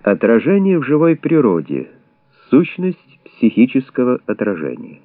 Отражение в живой природе. Сущность психического отражения.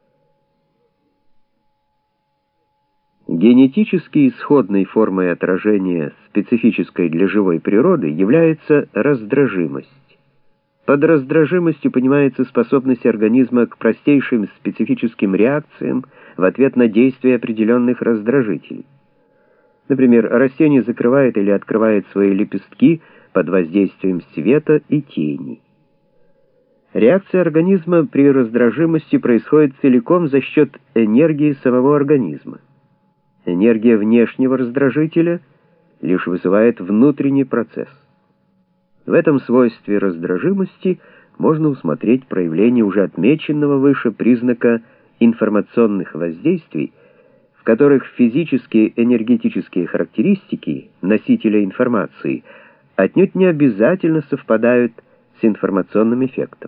Генетически исходной формой отражения, специфической для живой природы, является раздражимость. Под раздражимостью понимается способность организма к простейшим специфическим реакциям в ответ на действия определенных раздражителей. Например, растение закрывает или открывает свои лепестки под воздействием света и тени. Реакция организма при раздражимости происходит целиком за счет энергии самого организма. Энергия внешнего раздражителя лишь вызывает внутренний процесс. В этом свойстве раздражимости можно усмотреть проявление уже отмеченного выше признака информационных воздействий, в которых физические энергетические характеристики носителя информации отнюдь не обязательно совпадают с информационным эффектом.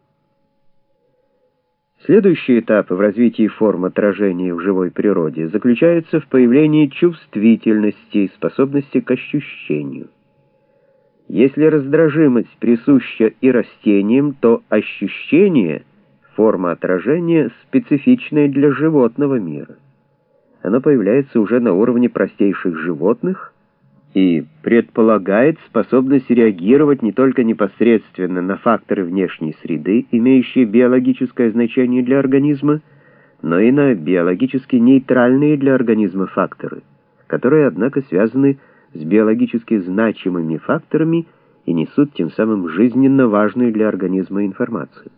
Следующий этап в развитии форм отражения в живой природе заключается в появлении чувствительности, способности к ощущению. Если раздражимость присуща и растениям, то ощущение — форма отражения, специфичная для животного мира. Оно появляется уже на уровне простейших животных и предполагает способность реагировать не только непосредственно на факторы внешней среды, имеющие биологическое значение для организма, но и на биологически нейтральные для организма факторы, которые, однако, связаны с биологически значимыми факторами и несут тем самым жизненно важную для организма информацию.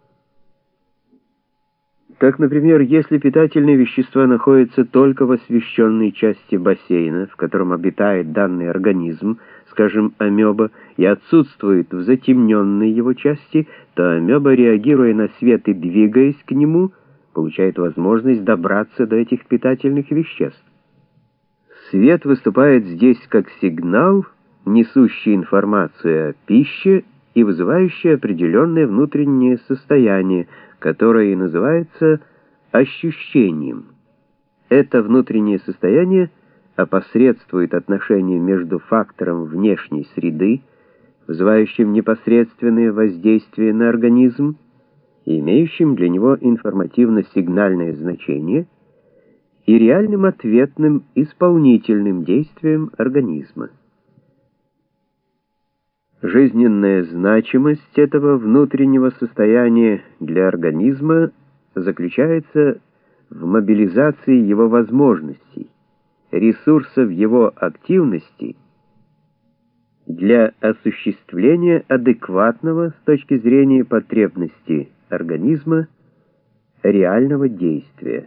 Так, например, если питательные вещества находятся только в освещенной части бассейна, в котором обитает данный организм, скажем, амеба, и отсутствует в затемненной его части, то амеба, реагируя на свет и двигаясь к нему, получает возможность добраться до этих питательных веществ. Свет выступает здесь как сигнал, несущий информацию о пище и вызывающий определенное внутреннее состояние, которое и называется ощущением. Это внутреннее состояние опосредствует отношение между фактором внешней среды, вызывающим непосредственное воздействие на организм и имеющим для него информативно-сигнальное значение, и реальным ответным исполнительным действием организма. Жизненная значимость этого внутреннего состояния для организма заключается в мобилизации его возможностей, ресурсов его активности для осуществления адекватного с точки зрения потребностей организма реального действия.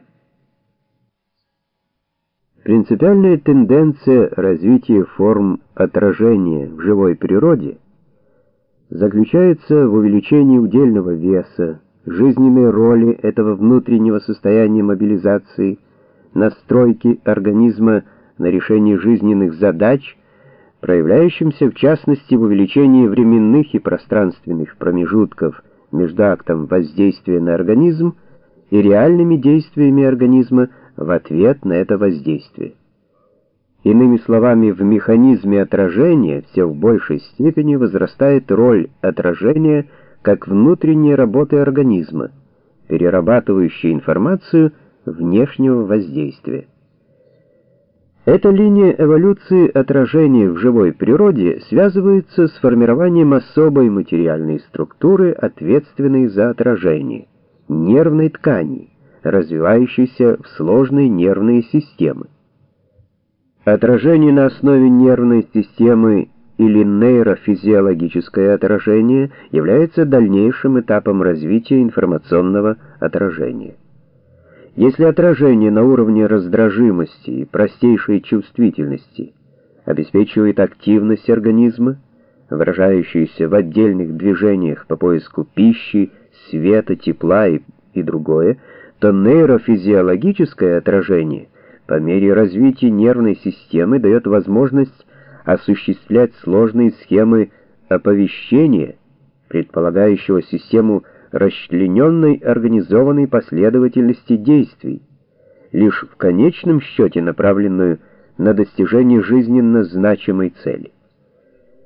Принципиальная тенденция развития форм отражения в живой природе заключается в увеличении удельного веса, жизненной роли этого внутреннего состояния мобилизации, настройки организма на решение жизненных задач, проявляющимся в частности в увеличении временных и пространственных промежутков между актом воздействия на организм и реальными действиями организма в ответ на это воздействие. Иными словами, в механизме отражения все в большей степени возрастает роль отражения как внутренней работы организма, перерабатывающей информацию внешнего воздействия. Эта линия эволюции отражения в живой природе связывается с формированием особой материальной структуры, ответственной за отражение — нервной ткани, развивающейся в сложные нервные системы. Отражение на основе нервной системы или нейрофизиологическое отражение является дальнейшим этапом развития информационного отражения. Если отражение на уровне раздражимости и простейшей чувствительности обеспечивает активность организма, выражающуюся в отдельных движениях по поиску пищи, света, тепла и другое, то нейрофизиологическое отражение по мере развития нервной системы дает возможность осуществлять сложные схемы оповещения, предполагающего систему расчлененной организованной последовательности действий, лишь в конечном счете направленную на достижение жизненно значимой цели.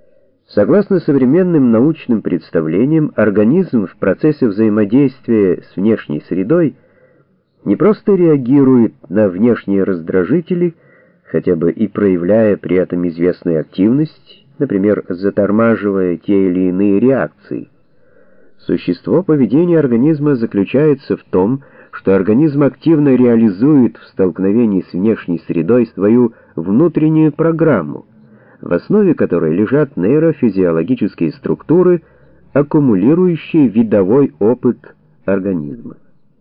Согласно современным научным представлениям, организм в процессе взаимодействия с внешней средой не просто реагирует на внешние раздражители, хотя бы и проявляя при этом известную активность, например, затормаживая те или иные реакции. Существо поведения организма заключается в том, что организм активно реализует в столкновении с внешней средой свою внутреннюю программу, в основе которой лежат нейрофизиологические структуры, аккумулирующие видовой опыт организма.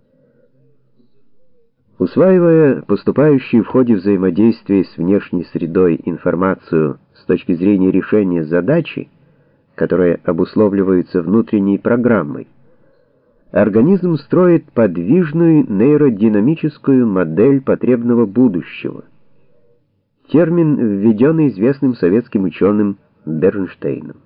Усваивая поступающую в ходе взаимодействия с внешней средой информацию с точки зрения решения задачи, которая обусловливается внутренней программой, организм строит подвижную нейродинамическую модель потребного будущего. Термин, введенный известным советским ученым Бернштейном.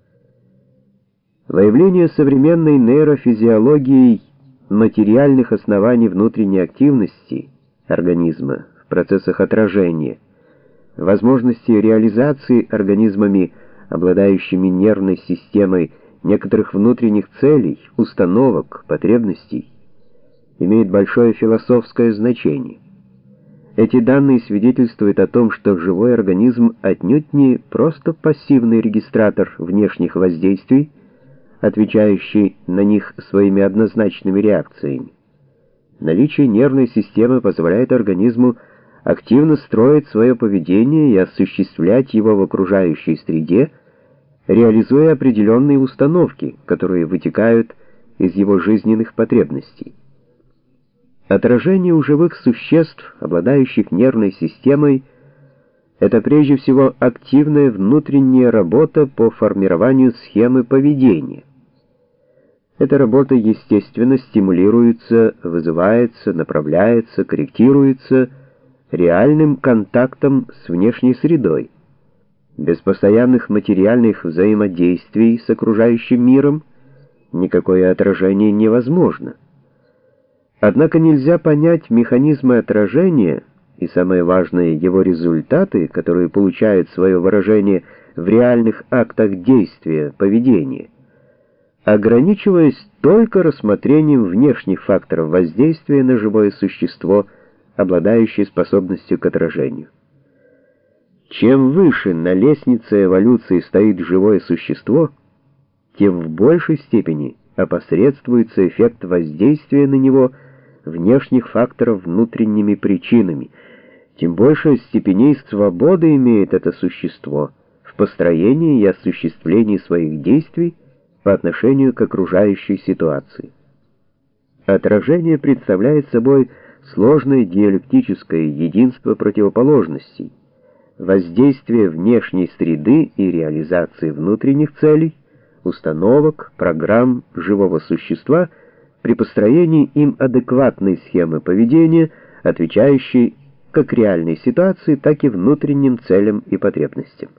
Выявление современной нейрофизиологией материальных оснований внутренней активности организма в процессах отражения, возможности реализации организмами, обладающими нервной системой, некоторых внутренних целей, установок, потребностей, имеет большое философское значение. Эти данные свидетельствуют о том, что живой организм отнюдь не просто пассивный регистратор внешних воздействий, отвечающий на них своими однозначными реакциями. Наличие нервной системы позволяет организму активно строить свое поведение и осуществлять его в окружающей среде, реализуя определенные установки, которые вытекают из его жизненных потребностей. Отражение у живых существ, обладающих нервной системой, это прежде всего активная внутренняя работа по формированию схемы поведения. Эта работа, естественно, стимулируется, вызывается, направляется, корректируется реальным контактом с внешней средой. Без постоянных материальных взаимодействий с окружающим миром никакое отражение невозможно. Однако нельзя понять механизмы отражения и, самое важное, его результаты, которые получают свое выражение в реальных актах действия, поведения, ограничиваясь только рассмотрением внешних факторов воздействия на живое существо, обладающее способностью к отражению. Чем выше на лестнице эволюции стоит живое существо, тем в большей степени опосредствуется эффект воздействия на него внешних факторов внутренними причинами, тем больше степеней свободы имеет это существо в построении и осуществлении своих действий по отношению к окружающей ситуации. Отражение представляет собой сложное диалектическое единство противоположностей, воздействие внешней среды и реализации внутренних целей, установок, программ живого существа при построении им адекватной схемы поведения, отвечающей как реальной ситуации, так и внутренним целям и потребностям.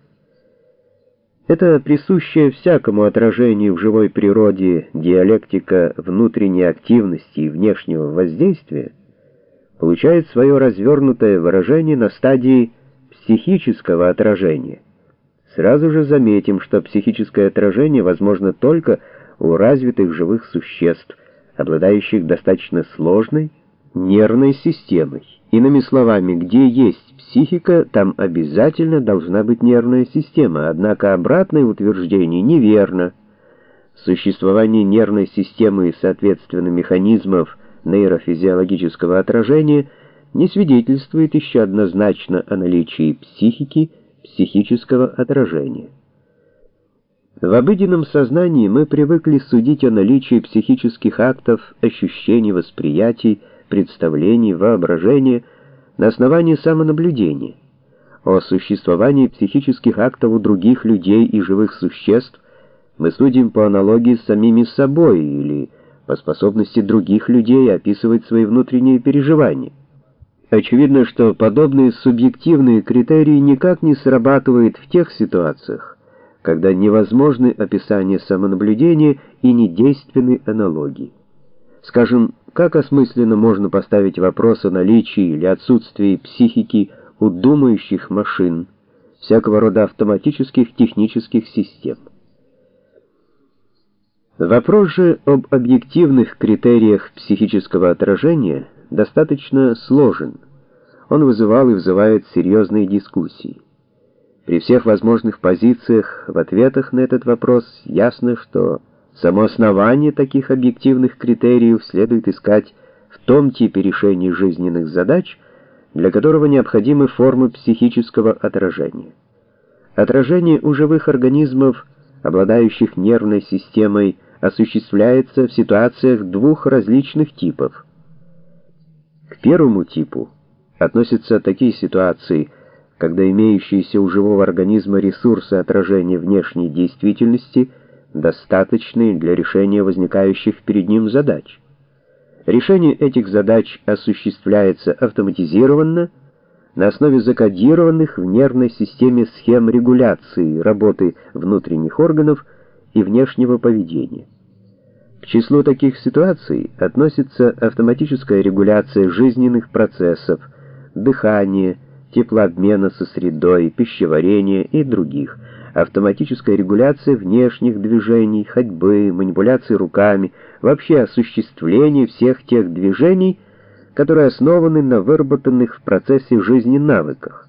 Это присущая всякому отражению в живой природе диалектика внутренней активности и внешнего воздействия получает свое развернутое выражение на стадии психического отражения. Сразу же заметим, что психическое отражение возможно только у развитых живых существ, обладающих достаточно сложной нервной системой. Иными словами, где есть психика, там обязательно должна быть нервная система, однако обратное утверждение неверно. Существование нервной системы и, соответственно, механизмов нейрофизиологического отражения не свидетельствует еще однозначно о наличии психики, психического отражения. В обыденном сознании мы привыкли судить о наличии психических актов, ощущений, восприятий, представлений, воображения на основании самонаблюдения. О существовании психических актов у других людей и живых существ мы судим по аналогии с самими собой или по способности других людей описывать свои внутренние переживания. Очевидно, что подобные субъективные критерии никак не срабатывают в тех ситуациях, когда невозможны описание самонаблюдения и недейственны аналогии. Скажем, как осмысленно можно поставить вопрос о наличии или отсутствии психики у думающих машин, всякого рода автоматических технических систем. Вопрос же об объективных критериях психического отражения достаточно сложен. Он вызывал и вызывает серьезные дискуссии. При всех возможных позициях в ответах на этот вопрос ясно, что само основание таких объективных критериев следует искать в том типе решения жизненных задач, для которого необходимы формы психического отражения. Отражение у живых организмов, обладающих нервной системой, осуществляется в ситуациях двух различных типов. К первому типу относятся такие ситуации, когда имеющиеся у живого организма ресурсы отражения внешней действительности достаточны для решения возникающих перед ним задач. Решение этих задач осуществляется автоматизированно на основе закодированных в нервной системе схем регуляции работы внутренних органов и внешнего поведения. К числу таких ситуаций относится автоматическая регуляция жизненных процессов, дыхания, теплообмена со средой, пищеварения и других, автоматическая регуляция внешних движений, ходьбы, манипуляции руками, вообще осуществление всех тех движений, которые основаны на выработанных в процессе жизни навыках.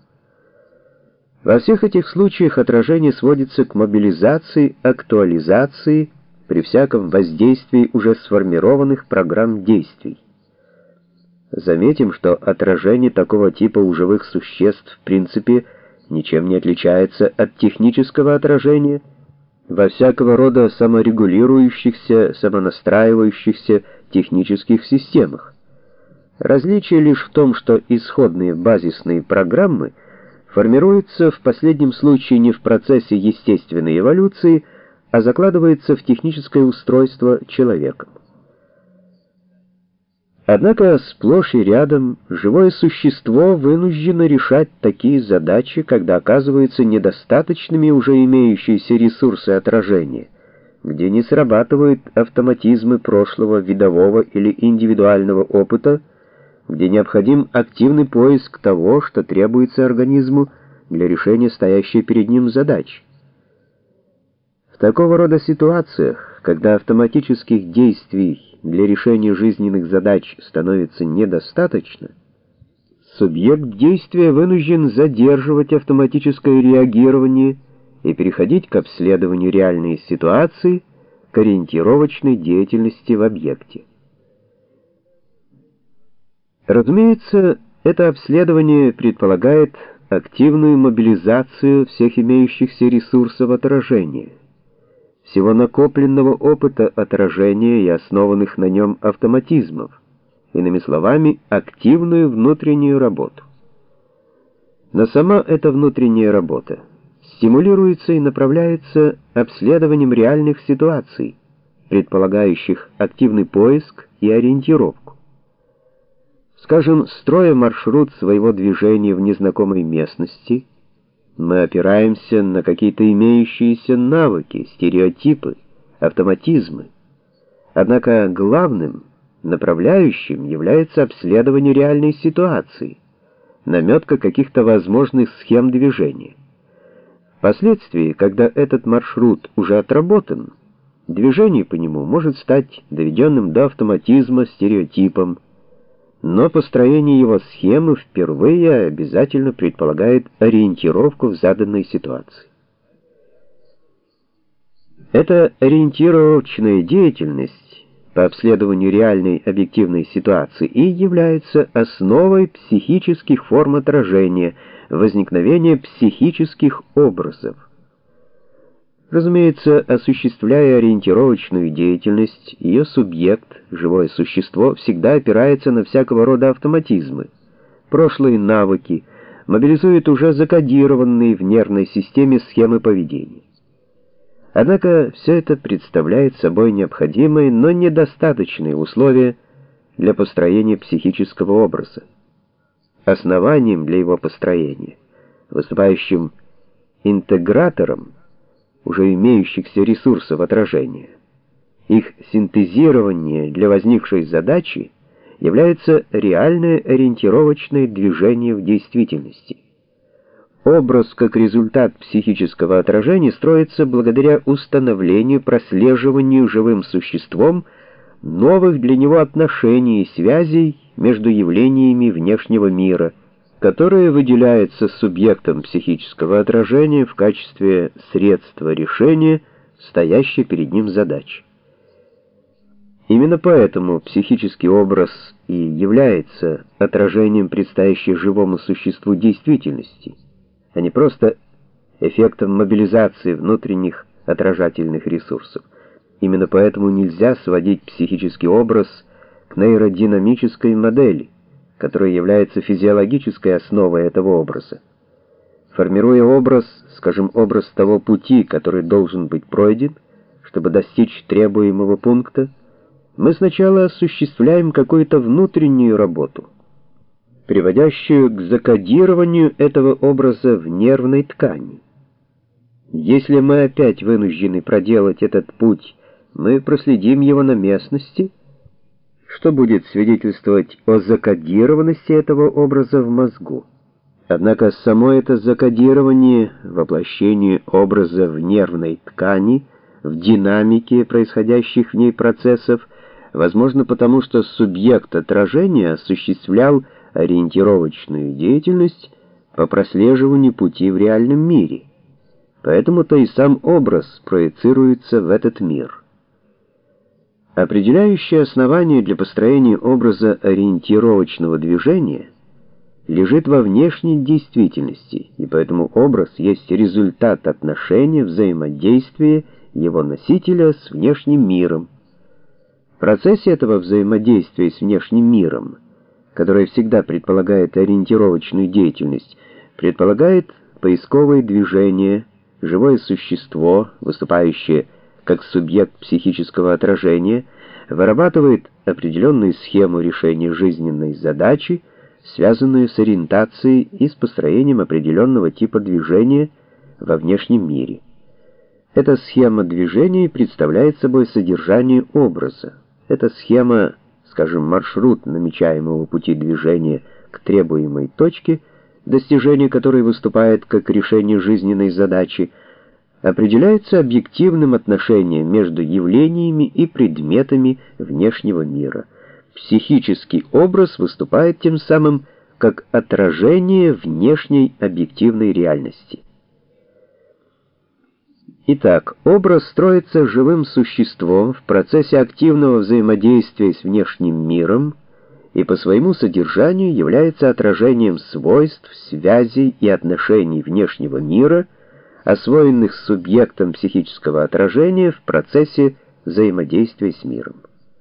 Во всех этих случаях отражение сводится к мобилизации, актуализации при всяком воздействии уже сформированных программ действий. Заметим, что отражение такого типа у живых существ в принципе ничем не отличается от технического отражения во всякого рода саморегулирующихся, самонастраивающихся технических системах. Различие лишь в том, что исходные базисные программы формируются в последнем случае не в процессе естественной эволюции, а закладываются в техническое устройство человеком. Однако сплошь и рядом живое существо вынуждено решать такие задачи, когда оказываются недостаточными уже имеющиеся ресурсы отражения, где не срабатывают автоматизмы прошлого видового или индивидуального опыта, где необходим активный поиск того, что требуется организму для решения стоящей перед ним задачи. В такого рода ситуациях, когда автоматических действий для решения жизненных задач становится недостаточно, субъект действия вынужден задерживать автоматическое реагирование и переходить к обследованию реальной ситуации, к ориентировочной деятельности в объекте. Разумеется, это обследование предполагает активную мобилизацию всех имеющихся ресурсов отражения, всего накопленного опыта отражения и основанных на нем автоматизмов, иными словами, активную внутреннюю работу. Но сама эта внутренняя работа стимулируется и направляется обследованием реальных ситуаций, предполагающих активный поиск и ориентировку. Скажем, строя маршрут своего движения в незнакомой местности, мы опираемся на какие-то имеющиеся навыки, стереотипы, автоматизмы. Однако главным направляющим является обследование реальной ситуации, наметка каких-то возможных схем движения. Впоследствии, когда этот маршрут уже отработан, движение по нему может стать доведенным до автоматизма стереотипом, но построение его схемы впервые обязательно предполагает ориентировку в заданной ситуации. Эта ориентировочная деятельность по обследованию реальной объективной ситуации и является основой психических форм отражения, возникновения психических образов. Разумеется, осуществляя ориентировочную деятельность, ее субъект, живое существо, всегда опирается на всякого рода автоматизмы, прошлые навыки, мобилизует уже закодированные в нервной системе схемы поведения. Однако все это представляет собой необходимые, но недостаточные условия для построения психического образа. Основанием для его построения, выступающим интегратором уже имеющихся ресурсов отражения, их синтезирование для возникшей задачи является реальное ориентировочное движение в действительности. Образ как результат психического отражения строится благодаря установлению, прослеживанию живым существом новых для него отношений и связей между явлениями внешнего мира, которые выделяются субъектом психического отражения в качестве средства решения стоящей перед ним задачи. Именно поэтому психический образ и является отражением предстоящей живому существу действительности, а не просто эффектом мобилизации внутренних отражательных ресурсов. Именно поэтому нельзя сводить психический образ к нейродинамической модели, которая является физиологической основой этого образа. Формируя образ, скажем, образ того пути, который должен быть пройден, чтобы достичь требуемого пункта, мы сначала осуществляем какую-то внутреннюю работу, приводящую к закодированию этого образа в нервной ткани. Если мы опять вынуждены проделать этот путь, мы проследим его на местности, что будет свидетельствовать о закодированности этого образа в мозгу. Однако само это закодирование, воплощение образа в нервной ткани, в динамике происходящих в ней процессов, возможно потому, что субъект отражения осуществлял ориентировочную деятельность по прослеживанию пути в реальном мире. Поэтому-то и сам образ проецируется в этот мир. Определяющее основание для построения образа ориентировочного движения лежит во внешней действительности, и поэтому образ есть результат отношения, взаимодействия его носителя с внешним миром. В процессе этого взаимодействия с внешним миром, которое всегда предполагает ориентировочную деятельность, предполагает поисковые движения, живое существо, выступающее как субъект психического отражения, вырабатывает определенную схему решения жизненной задачи, связанную с ориентацией и с построением определенного типа движения во внешнем мире. Эта схема движения представляет собой содержание образа. Эта схема, скажем, маршрут намечаемого пути движения к требуемой точке, достижение которой выступает как решение жизненной задачи, определяется объективным отношением между явлениями и предметами внешнего мира. Психический образ выступает тем самым как отражение внешней объективной реальности. Итак, образ строится живым существом в процессе активного взаимодействия с внешним миром и по своему содержанию является отражением свойств, связей и отношений внешнего мира, освоенных субъектом психического отражения в процессе взаимодействия с миром.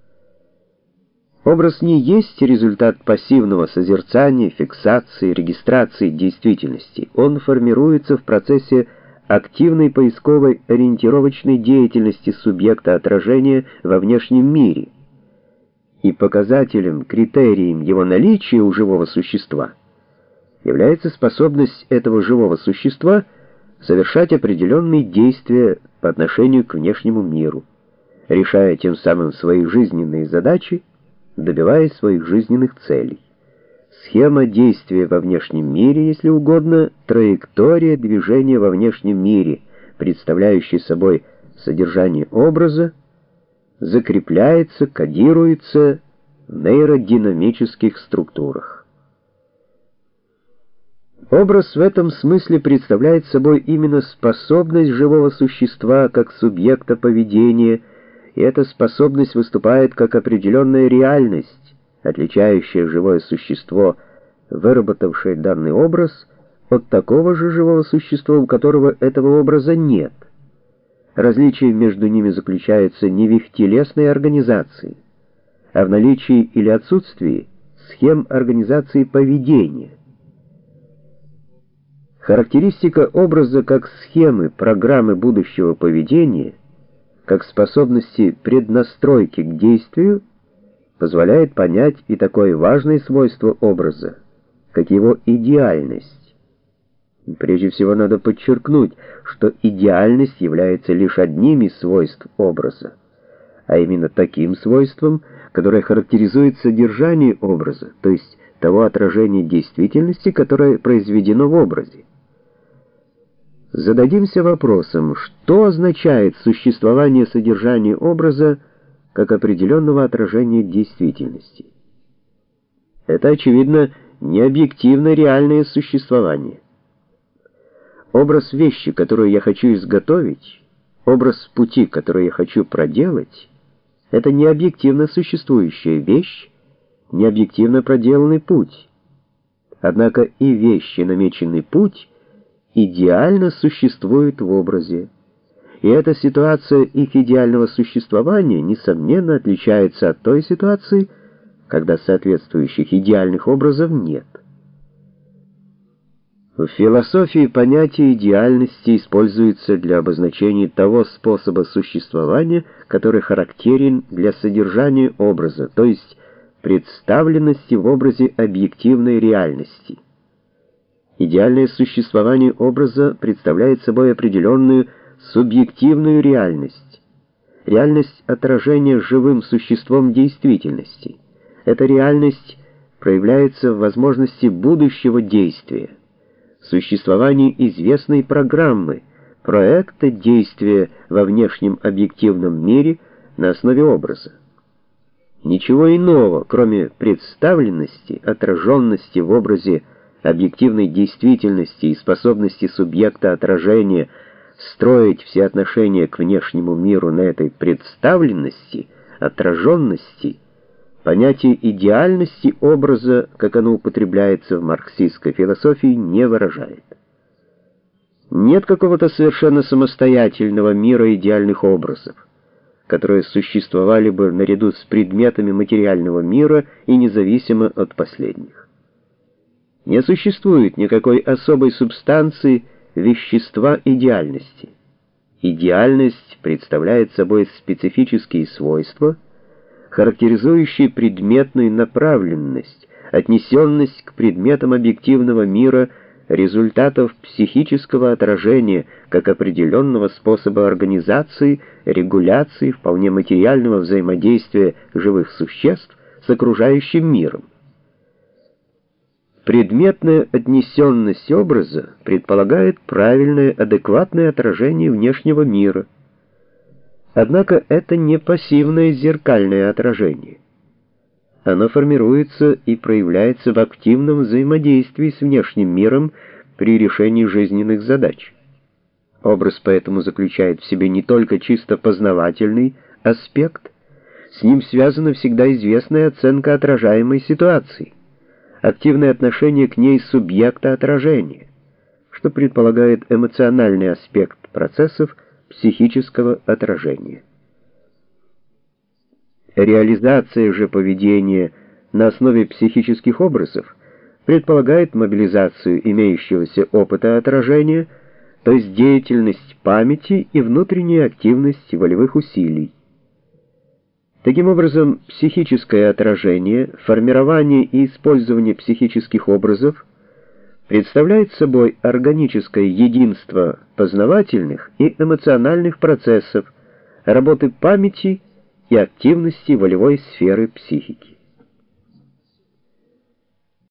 Образ не есть результат пассивного созерцания, фиксации, регистрации действительности. Он формируется в процессе активной поисковой ориентировочной деятельности субъекта отражения во внешнем мире. И показателем, критерием его наличия у живого существа является способность этого живого существа совершать определенные действия по отношению к внешнему миру, решая тем самым свои жизненные задачи, добиваясь своих жизненных целей. Схема действия во внешнем мире, если угодно, траектория движения во внешнем мире, представляющая собой содержание образа, закрепляется, кодируется в нейродинамических структурах. Образ в этом смысле представляет собой именно способность живого существа как субъекта поведения, и эта способность выступает как определенная реальность, отличающая живое существо, выработавшее данный образ, от такого же живого существа, у которого этого образа нет. Различие между ними заключается не в их телесной организации, а в наличии или отсутствии схем организации поведения. Характеристика образа как схемы, программы будущего поведения, как способности преднастройки к действию, позволяет понять и такое важное свойство образа, как его идеальность. Прежде всего надо подчеркнуть, что идеальность является лишь одним из свойств образа, а именно таким свойством, которое характеризует содержание образа, то есть того отражения действительности, которое произведено в образе. Зададимся вопросом, что означает существование содержания образа как определенного отражения действительности. Это, очевидно, не объективно реальное существование. Образ вещи, которую я хочу изготовить, образ пути, который я хочу проделать, это не объективно существующая вещь, не объективно проделанный путь. Однако и вещи, намеченный путь, идеально существуют в образе. И эта ситуация их идеального существования, несомненно, отличается от той ситуации, когда соответствующих идеальных образов нет. В философии понятие идеальности используется для обозначения того способа существования, который характерен для содержания образа, то есть представленности в образе объективной реальности. Идеальное существование образа представляет собой определенную субъективную реальность, реальность отражения живым существом действительности. Эта реальность проявляется в возможности будущего действия, существовании известной программы, проекта действия во внешнем объективном мире на основе образа. Ничего иного, кроме представленности, отраженности в образе объективной действительности и способности субъекта отражения строить все отношения к внешнему миру на этой представленности, отраженности, понятие идеальности образа, как оно употребляется в марксистской философии, не выражает. Нет какого-то совершенно самостоятельного мира идеальных образов, которые существовали бы наряду с предметами материального мира и независимо от последних. Не существует никакой особой субстанции вещества идеальности. Идеальность представляет собой специфические свойства, характеризующие предметную направленность, отнесенность к предметам объективного мира результатов психического отражения как определенного способа организации, регуляции вполне материального взаимодействия живых существ с окружающим миром. Предметная отнесенность образа предполагает правильное, адекватное отражение внешнего мира. Однако это не пассивное зеркальное отражение. Оно формируется и проявляется в активном взаимодействии с внешним миром при решении жизненных задач. Образ поэтому заключает в себе не только чисто познавательный аспект, с ним связана всегда известная оценка отражаемой ситуации, активное отношение к ней субъекта отражения, что предполагает эмоциональный аспект процессов психического отражения. Реализация же поведения на основе психических образов предполагает мобилизацию имеющегося опыта отражения, то есть деятельность памяти и внутреннюю активность волевых усилий. Таким образом, психическое отражение, формирование и использование психических образов представляет собой органическое единство познавательных и эмоциональных процессов, работы памяти и активности волевой сферы психики.